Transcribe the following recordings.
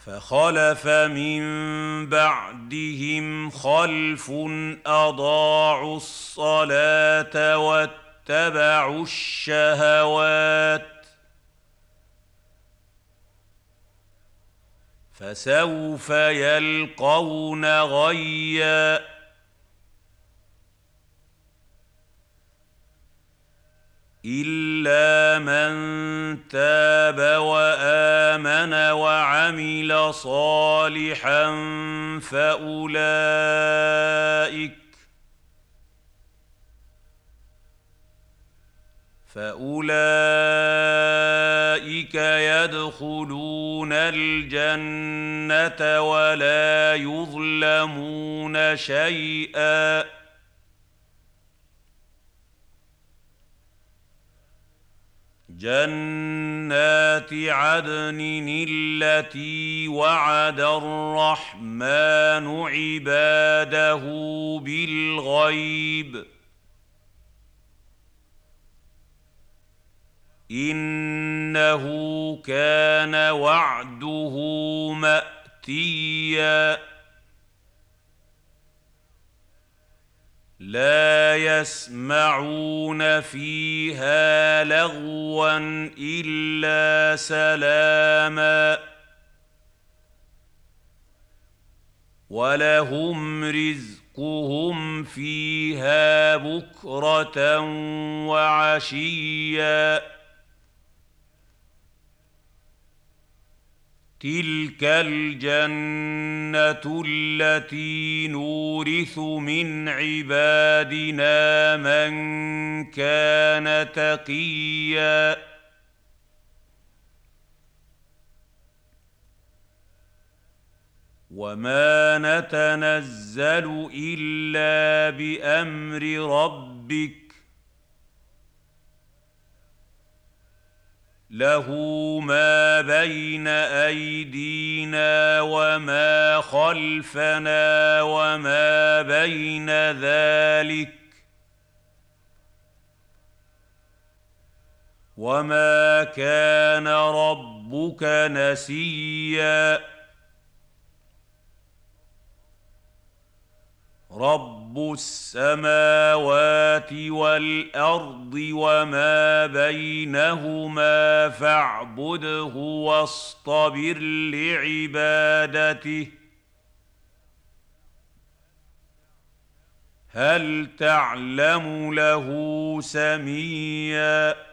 فخلف من بعدهم خلف أضاعوا الصلاة واتبعوا الشهوات فسوف يلقون غيًّا إلا من تاب وآمن وعمل صالحا فأولئك يدخلون الجنة ولا يظلمون شيئا جنات عدن التي وعد الرحمن عباده بالغيب إنه كان وعده مأتيا لا يسمعون فيها لغوا إلا سلاما ولهم رزقهم فيها بكرة وعشيا تلك الجنة التي نورث من عبادنا من كان تقيا وما نتنزل إلا بأمر ربك له ما بين أيدينا وما خلفنا وما بين ذلك وما كان ربك نسيا رب السماوات والأرض وما بينهما فاعبده واصطبر لعبادته هل تعلم له سميا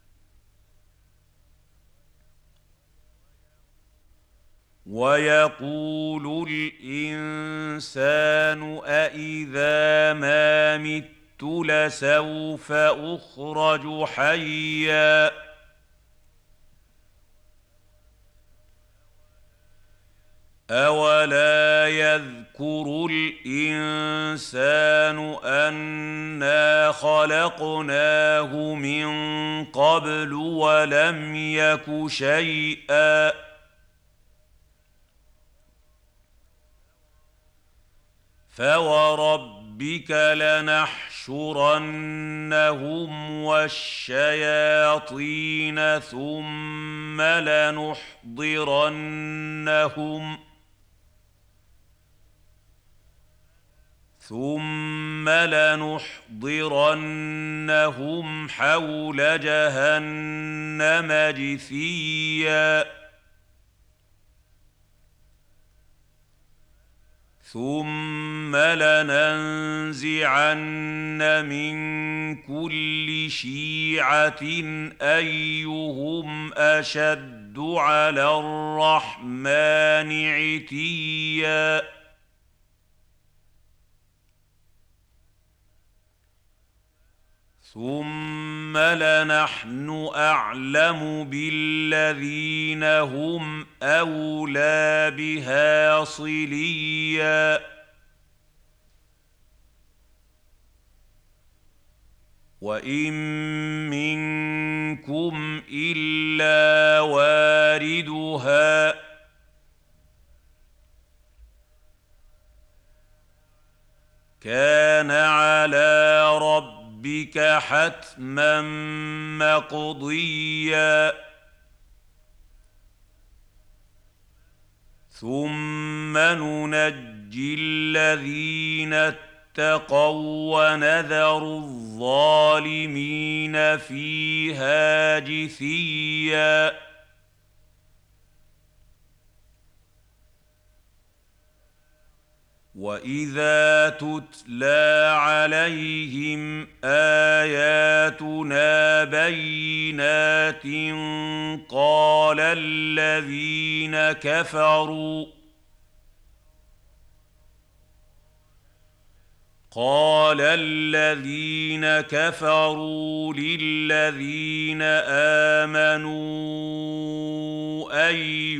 ويقول الإنسان أإذا ما مت لسوف أخرج حيا أولا يذكر الإنسان أنا خلقناه من قبل ولم يك شيئا فوربك لنحشرنهم والشياطين ثم لنحضرنهم حول جهنم جثيا ثم لننزعن من كل شيعة أيهم أشد على الرحمن عتيا ثم لنحن أعلم بالذين هم أولى بها صليا وإن منكم إلا واردها كان على ربك حتما مقضيا ثم ننجي الذين اتقوا ونذر الظالمين فيها جثيا وإذا تتلى عليهم آياتنا بينات قال الذين كفروا للذين آمنوا أي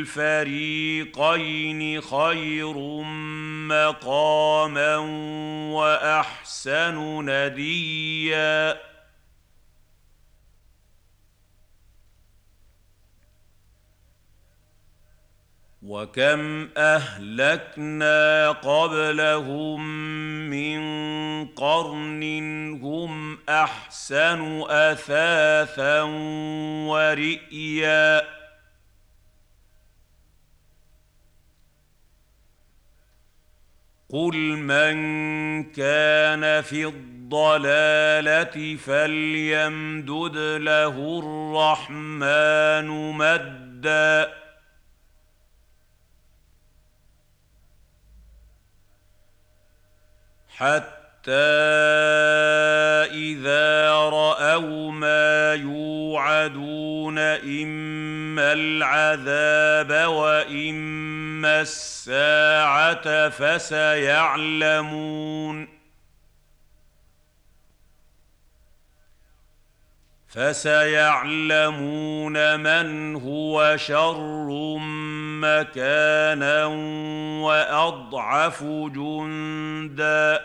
الفريقين خير مقاما وأحسن نديا وكم أهلكنا قبلهم من قرن هم أحسن أثاثا ورئيا قل من كان في الضلالة فليمدد له الرحمن مدا حتى إذا رأوا ما يوعدون إما العذاب وإما الساعة فسيعلمون من هو شر مكانا وأضعف جندا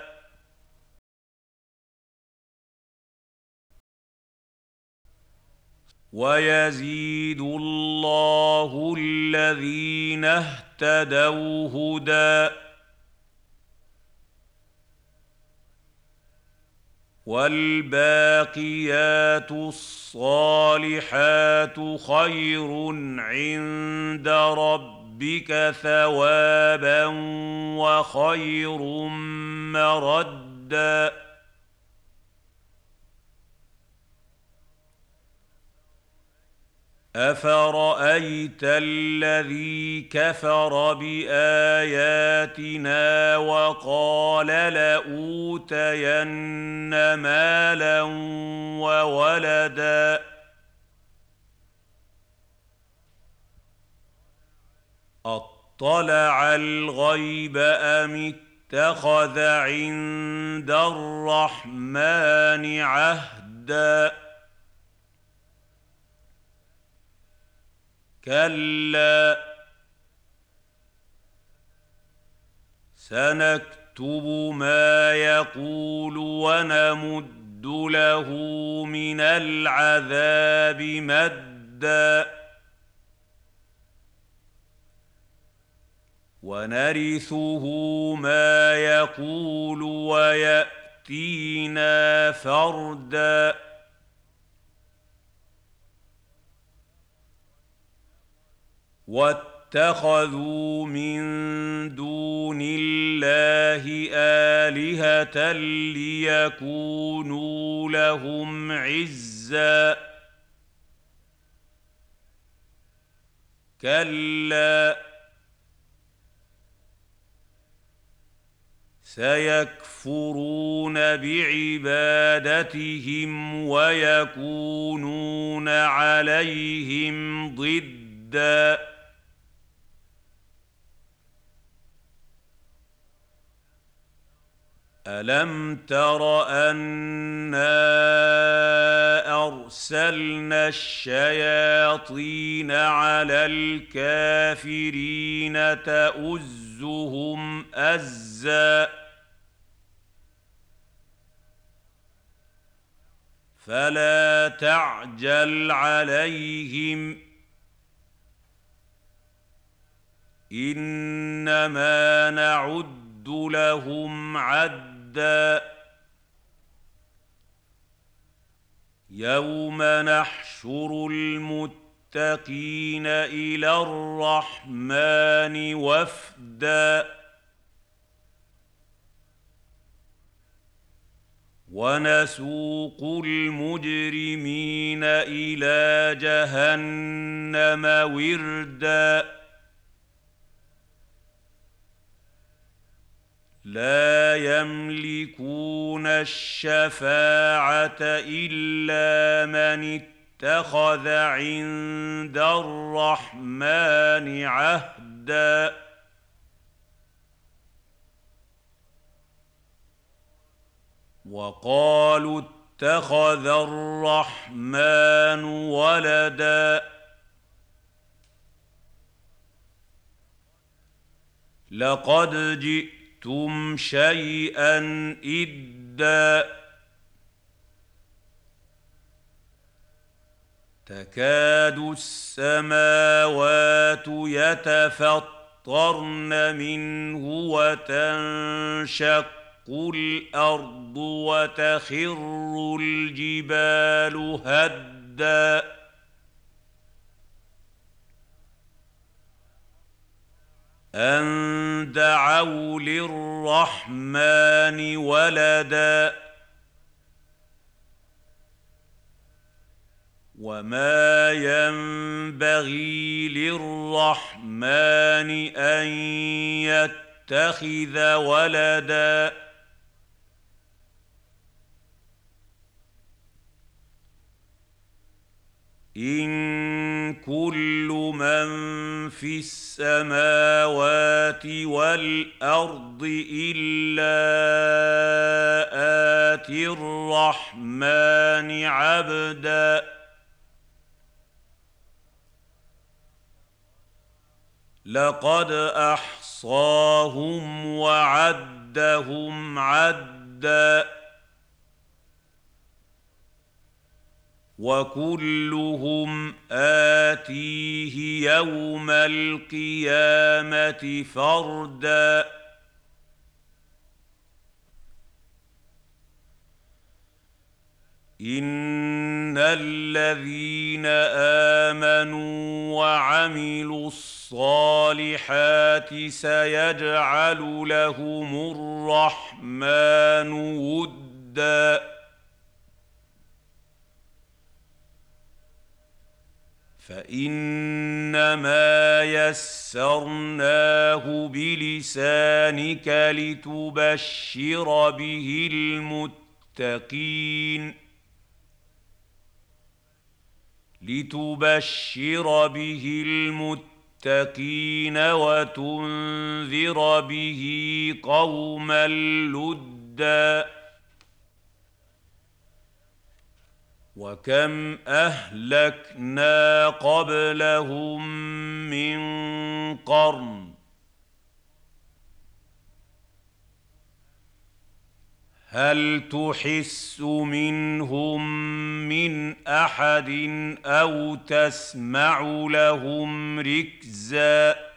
ويزيد الله الذين اهتدوا هدى والباقيات الصالحات خير عند ربك ثوابا وخير مردا أفرأيت الذي كفر بآياتنا وقال لأوتين مالا وولدا أطلع الغيب أم اتخذ عند الرحمن عهدا كلا سنكتب ما يقول ونمد له من العذاب مدا ونرثه ما يقول ويأتينا فردا واتخذوا من دون الله آلهة ليكونوا لهم عزا كلا سيكفرون بعبادتهم ويكونون عليهم ضدا ألم تر أنا أرسلنا الشياطين على الكافرين تؤزهم أزا فلا تعجل عليهم إنما نعد لهم عدا يوم نحشر المتقين المتقين إلى الرحمن وفدا ونسوق المجرمين إلى جهنم وردا لا يملكون الشفاعة إلا من اتخذ عند الرحمن عهدا وقالوا اتخذ الرحمن ولدا لقد جئتم شيئا إدا تكاد السماوات يتفطرن منه وتنشق الأرض وتخر الجبال هدا أن دعوا للرحمن ولدا وما ينبغي للرحمن أن يتخذ ولدا إن كل من في السماوات والأرض إلا آتي الرحمن عبدا لقد أحصاهم وعدهم عدا وكلهم آتيه يوم القيامة فردا إن الذين آمنوا وعملوا الصالحات سيجعل لهم الرحمن ودا فإنما يسرناه بلسانك لتبشر به المتقين وتنذر به قوما لدا وكم أهلكنا قبلهم من قرن هل تحس منهم من أحد أو تسمع لهم ركزا